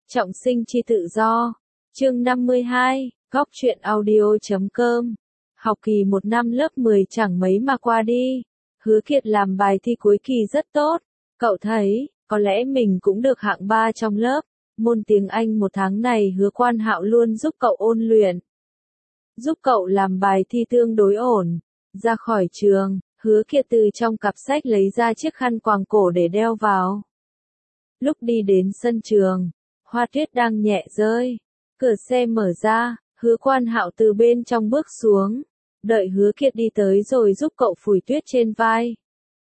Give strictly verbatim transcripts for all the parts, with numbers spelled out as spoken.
Trọng sinh chi tự do. Chương năm mươi hai, góc truyện audio.com. Học kỳ một năm lớp mười chẳng mấy mà qua đi. Hứa Kiệt làm bài thi cuối kỳ rất tốt. Cậu thấy, có lẽ mình cũng được hạng ba trong lớp. Môn tiếng Anh một tháng này Hứa Quan Hạo luôn giúp cậu ôn luyện. Giúp cậu làm bài thi tương đối ổn. Ra khỏi trường, Hứa Kiệt từ trong cặp sách lấy ra chiếc khăn quàng cổ để đeo vào. Lúc đi đến sân trường, hoa tuyết đang nhẹ rơi. Cửa xe mở ra, Hứa Quan Hạo từ bên trong bước xuống. Đợi Hứa Kiệt đi tới rồi giúp cậu phủi tuyết trên vai.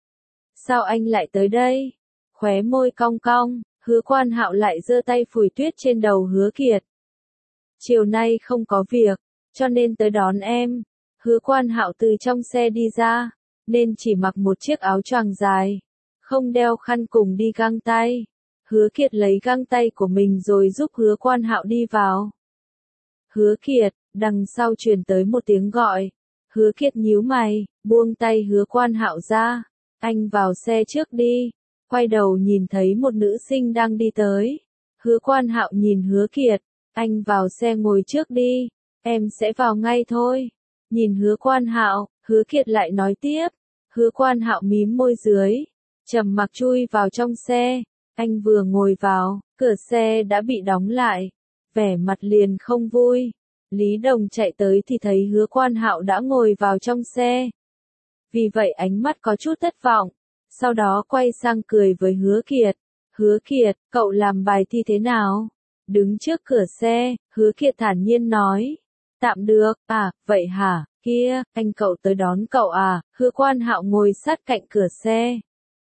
Sao anh lại tới đây? Khóe môi cong cong, Hứa Quan Hạo lại giơ tay phủi tuyết trên đầu Hứa Kiệt. Chiều nay không có việc, cho nên tới đón em. Hứa Quan Hạo từ trong xe đi ra, nên chỉ mặc một chiếc áo choàng dài, không đeo khăn cùng đi găng tay. Hứa Kiệt lấy găng tay của mình rồi giúp Hứa Quan Hạo đi vào. Hứa Kiệt, đằng sau truyền tới một tiếng gọi. Hứa Kiệt nhíu mày, buông tay Hứa Quan Hạo ra. Anh vào xe trước đi. Quay đầu nhìn thấy một nữ sinh đang đi tới. Hứa Quan Hạo nhìn Hứa Kiệt. Anh vào xe ngồi trước đi. Em sẽ vào ngay thôi. Nhìn Hứa Quan Hạo, Hứa Kiệt lại nói tiếp. Hứa Quan Hạo mím môi dưới, trầm mặc chui vào trong xe. Anh vừa ngồi vào, cửa xe đã bị đóng lại. Vẻ mặt liền không vui. Lý Đồng chạy tới thì thấy Hứa Quan Hạo đã ngồi vào trong xe. Vì vậy ánh mắt có chút thất vọng. Sau đó quay sang cười với Hứa Kiệt. Hứa Kiệt, cậu làm bài thi thế nào? Đứng trước cửa xe, Hứa Kiệt thản nhiên nói. Tạm được, à, vậy hả, kia, anh cậu tới đón cậu à? Hứa Quan Hạo ngồi sát cạnh cửa xe.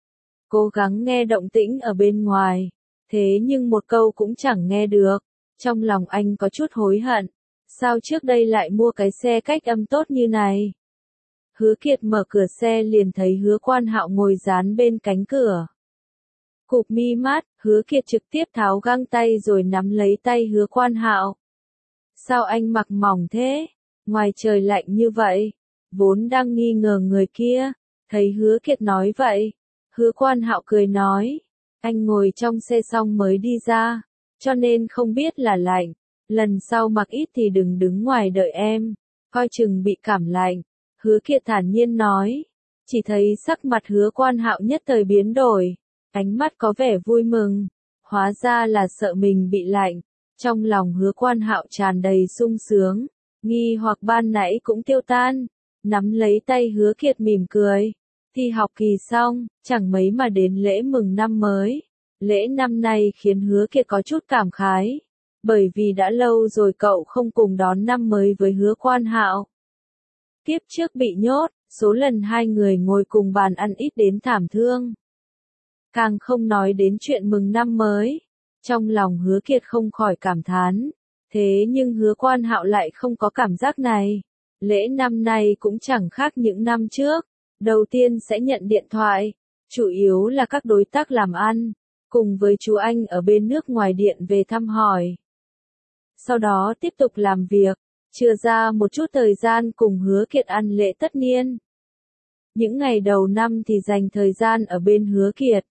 Cố gắng nghe động tĩnh ở bên ngoài. Thế nhưng một câu cũng chẳng nghe được. Trong lòng anh có chút hối hận. Sao trước đây lại mua cái xe cách âm tốt như này? Hứa Kiệt mở cửa xe liền thấy Hứa Quan Hạo ngồi dán bên cánh cửa. Cụp mi mắt, Hứa Kiệt trực tiếp tháo găng tay rồi nắm lấy tay Hứa Quan Hạo. Sao anh mặc mỏng thế? Ngoài trời lạnh như vậy. Vốn đang nghi ngờ người kia. Thấy Hứa Kiệt nói vậy. Hứa Quan Hạo cười nói. Anh ngồi trong xe xong mới đi ra. Cho nên không biết là lạnh. Lần sau mặc ít thì đừng đứng ngoài đợi em. Coi chừng bị cảm lạnh. Hứa Kiệt thản nhiên nói. Chỉ thấy sắc mặt Hứa Quan Hạo nhất thời biến đổi. Ánh mắt có vẻ vui mừng. Hóa ra là sợ mình bị lạnh. Trong lòng Hứa Quan Hạo tràn đầy sung sướng. Nghi hoặc ban nãy cũng tiêu tan. Nắm lấy tay Hứa Kiệt mỉm cười. Thi học kỳ xong, chẳng mấy mà đến lễ mừng năm mới. Lễ năm nay khiến Hứa Kiệt có chút cảm khái. Bởi vì đã lâu rồi cậu không cùng đón năm mới với Hứa Quan Hạo. Kiếp trước bị nhốt, số lần hai người ngồi cùng bàn ăn ít đến thảm thương. Càng không nói đến chuyện mừng năm mới. Trong lòng Hứa Kiệt không khỏi cảm thán. Thế nhưng Hứa Quan Hạo lại không có cảm giác này. Lễ năm nay cũng chẳng khác những năm trước. Đầu tiên sẽ nhận điện thoại. Chủ yếu là các đối tác làm ăn. Cùng với chú anh ở bên nước ngoài điện về thăm hỏi. Sau đó tiếp tục làm việc. Chừa ra một chút thời gian cùng Hứa Kiệt ăn lễ tất niên. Những ngày đầu năm thì dành thời gian ở bên Hứa Kiệt.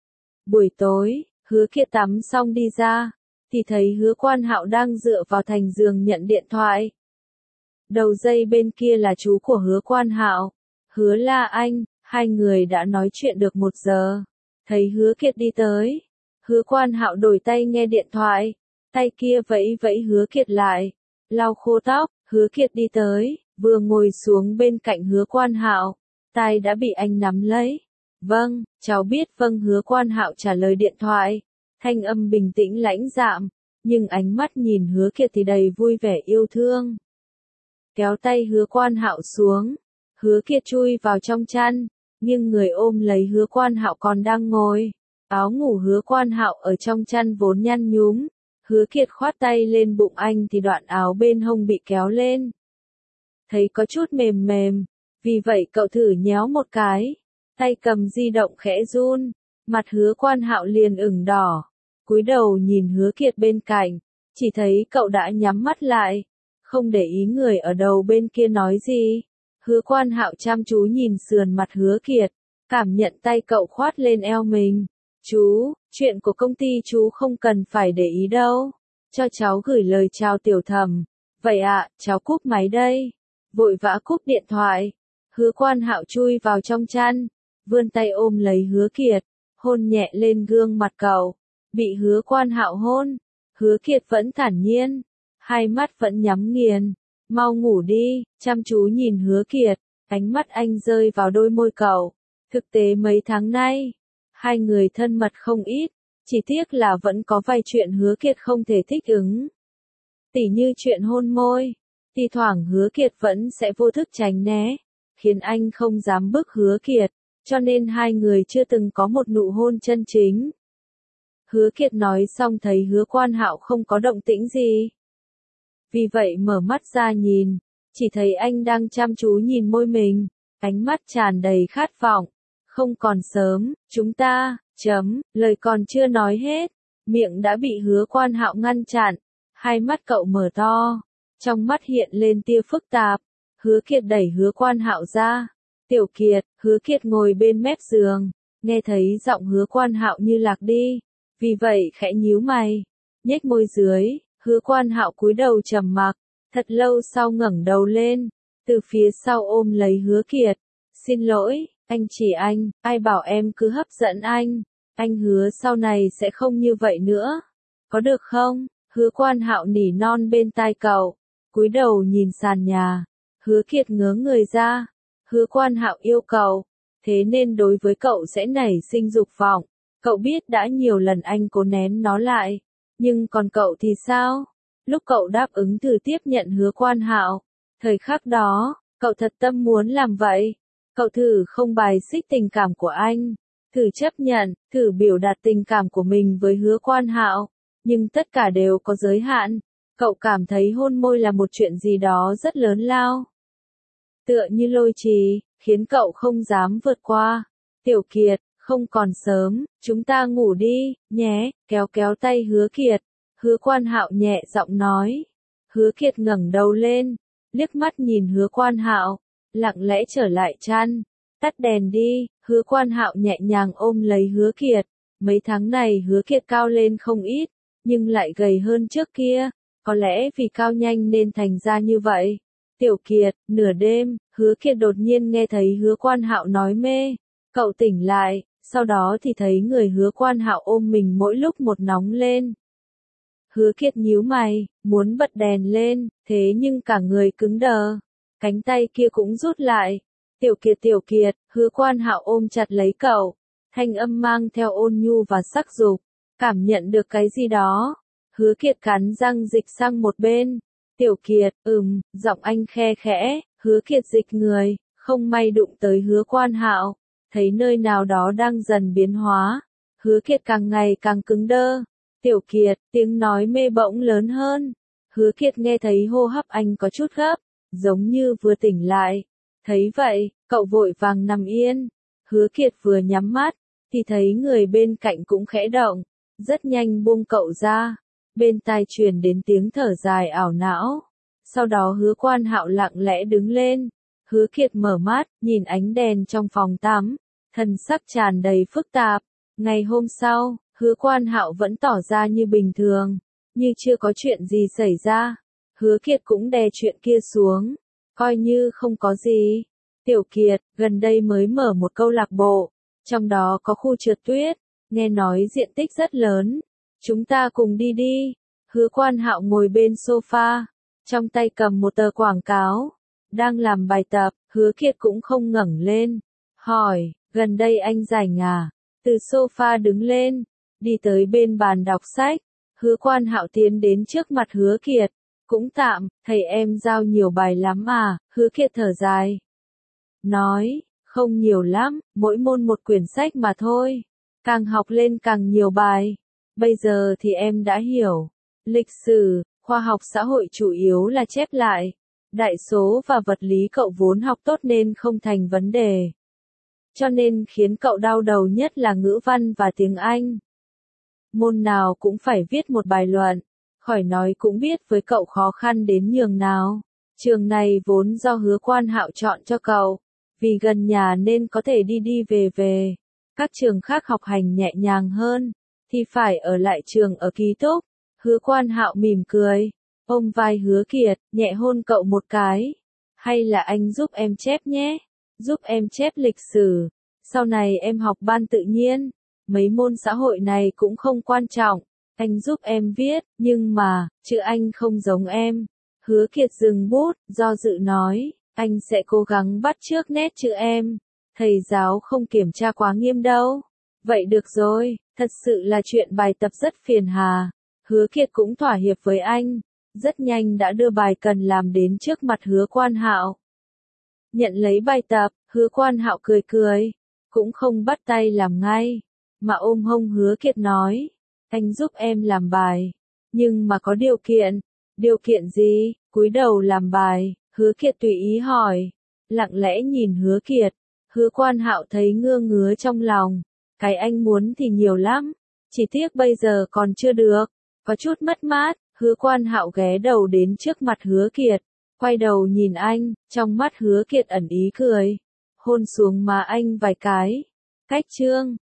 Buổi tối, Hứa Kiệt tắm xong đi ra, thì thấy Hứa Quan Hạo đang dựa vào thành giường nhận điện thoại. Đầu dây bên kia là chú của Hứa Quan Hạo, Hứa La Anh, hai người đã nói chuyện được một giờ. Thấy Hứa Kiệt đi tới, Hứa Quan Hạo đổi tay nghe điện thoại, tay kia vẫy vẫy Hứa Kiệt lại, lau khô tóc. Hứa Kiệt đi tới, vừa ngồi xuống bên cạnh Hứa Quan Hạo, tay đã bị anh nắm lấy. Vâng, cháu biết. Vâng, Hứa Quan Hạo trả lời điện thoại, thanh âm bình tĩnh lãnh đạm, nhưng ánh mắt nhìn Hứa Kiệt thì đầy vui vẻ yêu thương. Kéo tay Hứa Quan Hạo xuống, Hứa Kiệt chui vào trong chăn, nhưng người ôm lấy Hứa Quan Hạo còn đang ngồi. Áo ngủ Hứa Quan Hạo ở trong chăn vốn nhăn nhúm. Hứa Kiệt khoát tay lên bụng anh thì đoạn áo bên hông bị kéo lên. Thấy có chút mềm mềm, vì vậy cậu thử nhéo một cái. Tay cầm di động khẽ run, mặt Hứa Quan Hạo liền ửng đỏ. Cúi đầu nhìn Hứa Kiệt bên cạnh, chỉ thấy cậu đã nhắm mắt lại, không để ý người ở đầu bên kia nói gì. Hứa Quan Hạo chăm chú nhìn sườn mặt Hứa Kiệt, cảm nhận tay cậu khoát lên eo mình. Chú, chuyện của công ty chú không cần phải để ý đâu. Cho cháu gửi lời chào Tiểu Thẩm. Vậy ạ, cháu cúp máy đây. Vội vã cúp điện thoại. Hứa Quan Hạo chui vào trong chăn, vươn tay ôm lấy Hứa Kiệt, hôn nhẹ lên gương mặt cậu. Bị Hứa Quan Hạo hôn, Hứa Kiệt vẫn thản nhiên, hai mắt vẫn nhắm nghiền. Mau ngủ đi, chăm chú nhìn Hứa Kiệt, ánh mắt anh rơi vào đôi môi cậu. Thực tế mấy tháng nay, hai người thân mật không ít, chỉ tiếc là vẫn có vài chuyện Hứa Kiệt không thể thích ứng. Tỉ như chuyện hôn môi, thi thoảng Hứa Kiệt vẫn sẽ vô thức tránh né, khiến anh không dám bức Hứa Kiệt, cho nên hai người chưa từng có một nụ hôn chân chính. Hứa Kiệt nói xong thấy Hứa Quan Hạo không có động tĩnh gì. Vì vậy mở mắt ra nhìn, chỉ thấy anh đang chăm chú nhìn môi mình, ánh mắt tràn đầy khát vọng. Không còn sớm, chúng ta, chấm, lời còn chưa nói hết, miệng đã bị Hứa Quan Hạo ngăn chặn, hai mắt cậu mở to, trong mắt hiện lên tia phức tạp. Hứa Kiệt đẩy Hứa Quan Hạo ra. Tiểu Kiệt, Hứa Kiệt ngồi bên mép giường, nghe thấy giọng Hứa Quan Hạo như lạc đi, vì vậy khẽ nhíu mày, nhếch môi dưới. Hứa Quan Hạo cúi đầu trầm mặc, thật lâu sau ngẩng đầu lên, từ phía sau ôm lấy Hứa Kiệt. Xin lỗi, anh chỉ anh, ai bảo em cứ hấp dẫn anh, anh hứa sau này sẽ không như vậy nữa. Có được không? Hứa Quan Hạo nỉ non bên tai cậu, cúi đầu nhìn sàn nhà. Hứa Kiệt ngớ người ra. Hứa Quan Hạo yêu cậu, thế nên đối với cậu sẽ nảy sinh dục vọng. Cậu biết đã nhiều lần anh cố nén nó lại, nhưng còn cậu thì sao? Lúc cậu đáp ứng thử tiếp nhận Hứa Quan Hạo, thời khắc đó, cậu thật tâm muốn làm vậy. Cậu thử không bài xích tình cảm của anh, thử chấp nhận, thử biểu đạt tình cảm của mình với Hứa Quan Hạo, nhưng tất cả đều có giới hạn. Cậu cảm thấy hôn môi là một chuyện gì đó rất lớn lao, tựa như lôi trì, khiến cậu không dám vượt qua. Tiểu Kiệt, không còn sớm, chúng ta ngủ đi, nhé, kéo kéo tay Hứa Kiệt. Hứa Quan Hạo nhẹ giọng nói. Hứa Kiệt ngẩng đầu lên, liếc mắt nhìn Hứa Quan Hạo, lặng lẽ trở lại chăn. Tắt đèn đi. Hứa Quan Hạo nhẹ nhàng ôm lấy Hứa Kiệt. Mấy tháng này Hứa Kiệt cao lên không ít, nhưng lại gầy hơn trước kia, có lẽ vì cao nhanh nên thành ra như vậy. Tiểu Kiệt, nửa đêm, Hứa Kiệt đột nhiên nghe thấy Hứa Quan Hạo nói mê. Cậu tỉnh lại, sau đó thì thấy người Hứa Quan Hạo ôm mình mỗi lúc một nóng lên. Hứa Kiệt nhíu mày, muốn bật đèn lên, thế nhưng cả người cứng đờ, cánh tay kia cũng rút lại. Tiểu Kiệt, Tiểu Kiệt, Hứa Quan Hạo ôm chặt lấy cậu, thanh âm mang theo ôn nhu và sắc dục. Cảm nhận được cái gì đó, Hứa Kiệt cắn răng dịch sang một bên. Tiểu Kiệt, ừm, giọng anh khe khẽ. Hứa Kiệt dịch người, không may đụng tới Hứa Quan Hạo, thấy nơi nào đó đang dần biến hóa. Hứa Kiệt càng ngày càng cứng đơ. Tiểu Kiệt, tiếng nói mê bỗng lớn hơn. Hứa Kiệt nghe thấy hô hấp anh có chút gấp, giống như vừa tỉnh lại. Thấy vậy, cậu vội vàng nằm yên. Hứa Kiệt vừa nhắm mắt, thì thấy người bên cạnh cũng khẽ động, rất nhanh buông cậu ra. Bên tai truyền đến tiếng thở dài ảo não. Sau đó Hứa Quan Hạo lặng lẽ đứng lên. Hứa Kiệt mở mắt, nhìn ánh đèn trong phòng tắm, thần sắc tràn đầy phức tạp. Ngày hôm sau, Hứa Quan Hạo vẫn tỏ ra như bình thường, như chưa có chuyện gì xảy ra. Hứa Kiệt cũng đè chuyện kia xuống, coi như không có gì. Tiểu Kiệt, gần đây mới mở một câu lạc bộ, trong đó có khu trượt tuyết, nghe nói diện tích rất lớn. Chúng ta cùng đi đi. Hứa Quan Hạo ngồi bên sofa, trong tay cầm một tờ quảng cáo, đang làm bài tập. Hứa Kiệt cũng không ngẩng lên, hỏi, gần đây anh rảnh à? Từ sofa đứng lên, đi tới bên bàn đọc sách. Hứa Quan Hạo tiến đến trước mặt Hứa Kiệt, cũng tạm, thầy em giao nhiều bài lắm à? Hứa Kiệt thở dài, nói, không nhiều lắm, mỗi môn một quyển sách mà thôi, càng học lên càng nhiều bài. Bây giờ thì em đã hiểu, lịch sử, khoa học xã hội chủ yếu là chép lại, đại số và vật lý cậu vốn học tốt nên không thành vấn đề. Cho nên khiến cậu đau đầu nhất là ngữ văn và tiếng Anh. Môn nào cũng phải viết một bài luận, khỏi nói cũng biết với cậu khó khăn đến nhường nào. Trường này vốn do Hứa Quan Hạo chọn cho cậu, vì gần nhà nên có thể đi đi về về. các trường khác học hành nhẹ nhàng hơn, thì phải ở lại trường ở ký túc. Hứa Quan Hạo mỉm cười, ôm vai Hứa Kiệt, nhẹ hôn cậu một cái. Hay là anh giúp em chép nhé, giúp em chép lịch sử, sau này em học ban tự nhiên, mấy môn xã hội này cũng không quan trọng, anh giúp em viết, nhưng mà, chữ anh không giống em. Hứa Kiệt dừng bút, do dự nói, anh sẽ cố gắng bắt chước nét chữ em, thầy giáo không kiểm tra quá nghiêm đâu. Vậy được rồi, thật sự là chuyện bài tập rất phiền hà. Hứa Kiệt cũng thỏa hiệp với anh, rất nhanh đã đưa bài cần làm đến trước mặt Hứa Quan Hạo. Nhận lấy bài tập, Hứa Quan Hạo cười cười, cũng không bắt tay làm ngay, mà ôm hông Hứa Kiệt nói, anh giúp em làm bài, nhưng mà có điều kiện. Điều kiện gì? Cúi đầu làm bài, Hứa Kiệt tùy ý hỏi, lặng lẽ nhìn Hứa Kiệt. Hứa Quan Hạo thấy ngơ ngứa trong lòng, cái anh muốn thì nhiều lắm, chỉ tiếc bây giờ còn chưa được, có chút mất mát. Hứa Quan Hạo ghé đầu đến trước mặt Hứa Kiệt, quay đầu nhìn anh, trong mắt Hứa Kiệt ẩn ý cười, hôn xuống má anh vài cái. Cách chương